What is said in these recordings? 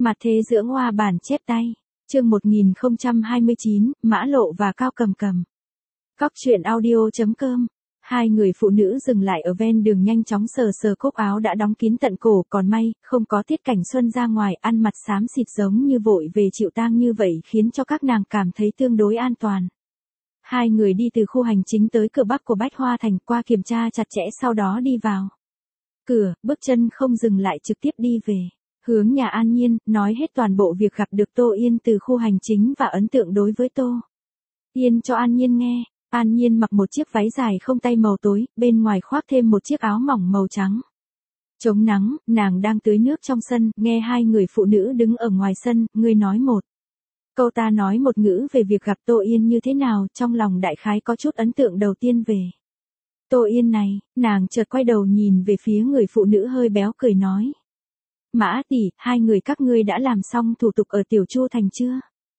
Mặt thế dưỡng hoa bản chép tay. Chương 1029, Mã Lộ và Cao Cầm Cầm. Cóc truyện audio.com. Hai người phụ nữ dừng lại ở ven đường nhanh chóng sờ sờ cúc áo đã đóng kín tận cổ, còn may, không có Tiết Cảnh Xuân ra ngoài ăn mặt xám xịt giống như vội về chịu tang như vậy khiến cho các nàng cảm thấy tương đối an toàn. Hai người đi từ khu hành chính tới cửa bắc của Bách Hoa Thành qua kiểm tra chặt chẽ sau đó đi vào. Cửa, bước chân không dừng lại trực tiếp đi về. Hướng nhà An Nhiên, nói hết toàn bộ việc gặp được Tô Yên từ khu hành chính và ấn tượng đối với Tô Yên cho An Nhiên nghe. An Nhiên mặc một chiếc váy dài không tay màu tối, bên ngoài khoác thêm một chiếc áo mỏng màu trắng. Chống nắng, nàng đang tưới nước trong sân, nghe hai người phụ nữ đứng ở ngoài sân, người nói một câu ta nói một ngữ về việc gặp Tô Yên như thế nào, trong lòng đại khái có chút ấn tượng đầu tiên về Tô Yên này, nàng chợt quay đầu nhìn về phía người phụ nữ hơi béo cười nói. Mã tỷ, hai người các ngươi đã làm xong thủ tục ở Tiểu Chu Thành chưa?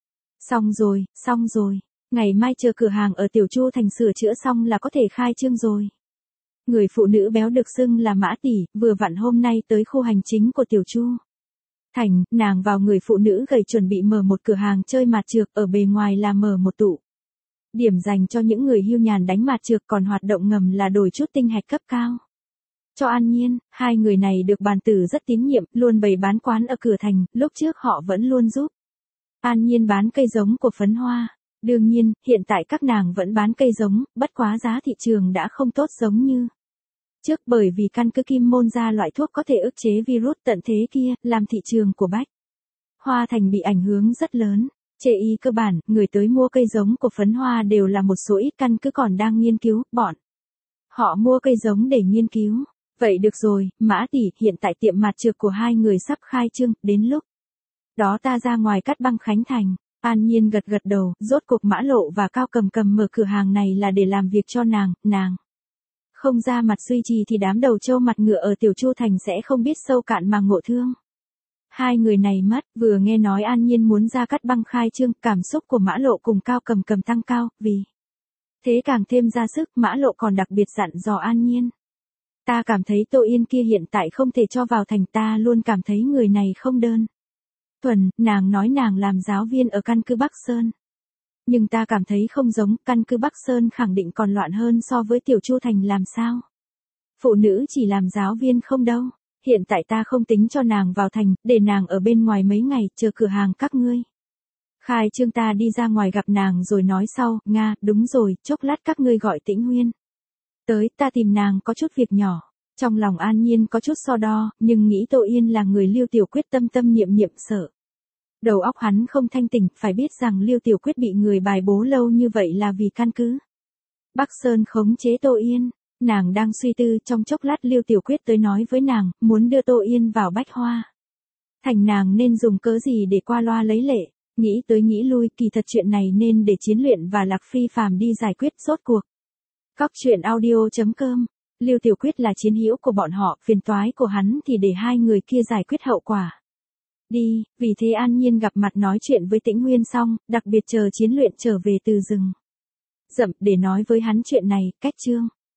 Xong rồi. Ngày mai chờ cửa hàng ở Tiểu Chu Thành sửa chữa xong là có thể khai trương rồi. Người phụ nữ béo được xưng là Mã tỷ, vừa vặn hôm nay tới khu hành chính của Tiểu Chu Thành, nàng vào người phụ nữ gầy chuẩn bị mở một cửa hàng chơi mạt chược, ở bề ngoài là mở một tụ điểm dành cho những người hưu nhàn đánh mạt chược, còn hoạt động ngầm là đổi chút tinh hạch cấp cao. Cho An Nhiên, hai người này được bàn tử rất tín nhiệm, luôn bày bán quán ở cửa thành, lúc trước họ vẫn luôn giúp An Nhiên bán cây giống của phấn hoa. Đương nhiên, hiện tại các nàng vẫn bán cây giống, bất quá giá thị trường đã không tốt giống như trước, bởi vì căn cứ Kim Môn ra loại thuốc có thể ức chế virus tận thế kia, làm thị trường của Bách Hoa Thành bị ảnh hưởng rất lớn. Chê y cơ bản, người tới mua cây giống của phấn hoa đều là một số ít căn cứ còn đang nghiên cứu, bọn họ mua cây giống để nghiên cứu. Vậy được rồi, Mã tỷ, hiện tại tiệm mạt chược của hai người sắp khai trương, đến lúc đó ta ra ngoài cắt băng khánh thành. An Nhiên gật đầu, rốt cuộc Mã Lộ và Cao Cầm Cầm mở cửa hàng này là để làm việc cho nàng không ra mặt duy trì thì đám đầu trâu mặt ngựa ở Tiểu Chu Thành sẽ không biết sâu cạn mà ngộ thương. Hai người này mất, vừa nghe nói An Nhiên muốn ra cắt băng khai trương, cảm xúc của Mã Lộ cùng Cao Cầm Cầm tăng cao, vì thế càng thêm ra sức. Mã Lộ còn đặc biệt dặn dò An Nhiên. Ta cảm thấy Tô Yên kia hiện tại không thể cho vào thành, ta luôn cảm thấy người này không đơn thuần, nàng nói nàng làm giáo viên ở căn cứ Bắc Sơn. Nhưng ta cảm thấy không giống, căn cứ Bắc Sơn khẳng định còn loạn hơn so với Tiểu Chu Thành làm sao. Phụ nữ chỉ làm giáo viên không đâu. Hiện tại ta không tính cho nàng vào thành, để nàng ở bên ngoài mấy ngày, chờ cửa hàng các ngươi khai trương ta đi ra ngoài gặp nàng rồi nói sau. Nga, đúng rồi, chốc lát các ngươi gọi Tĩnh Huyên tới, ta tìm nàng có chút việc nhỏ. Trong lòng An Nhiên có chút so đo, nhưng nghĩ Tô Yên là người Lưu Tiểu Quyết tâm niệm sợ. Đầu óc hắn không thanh tỉnh, phải biết rằng Lưu Tiểu Quyết bị người bài bố lâu như vậy là vì căn cứ Bắc Sơn khống chế Tô Yên. Nàng đang suy tư, trong chốc lát Lưu Tiểu Quyết tới nói với nàng, muốn đưa Tô Yên vào Bách Hoa Thành, nàng nên dùng cớ gì để qua loa lấy lệ. Nghĩ tới nghĩ lui, kỳ thật chuyện này nên để Chiến Luyện và Lạc Phi Phàm đi giải quyết rốt cuộc. Cóc truyện audio.com. Lưu Tiểu Quyết là chiến hữu của bọn họ, phiền toái của hắn thì để hai người kia giải quyết hậu quả đi. Vì thế An Nhiên gặp mặt nói chuyện với Tĩnh Huyên xong, đặc biệt chờ Chiến Luyện trở về từ rừng rậm để nói với hắn chuyện này. Cách chương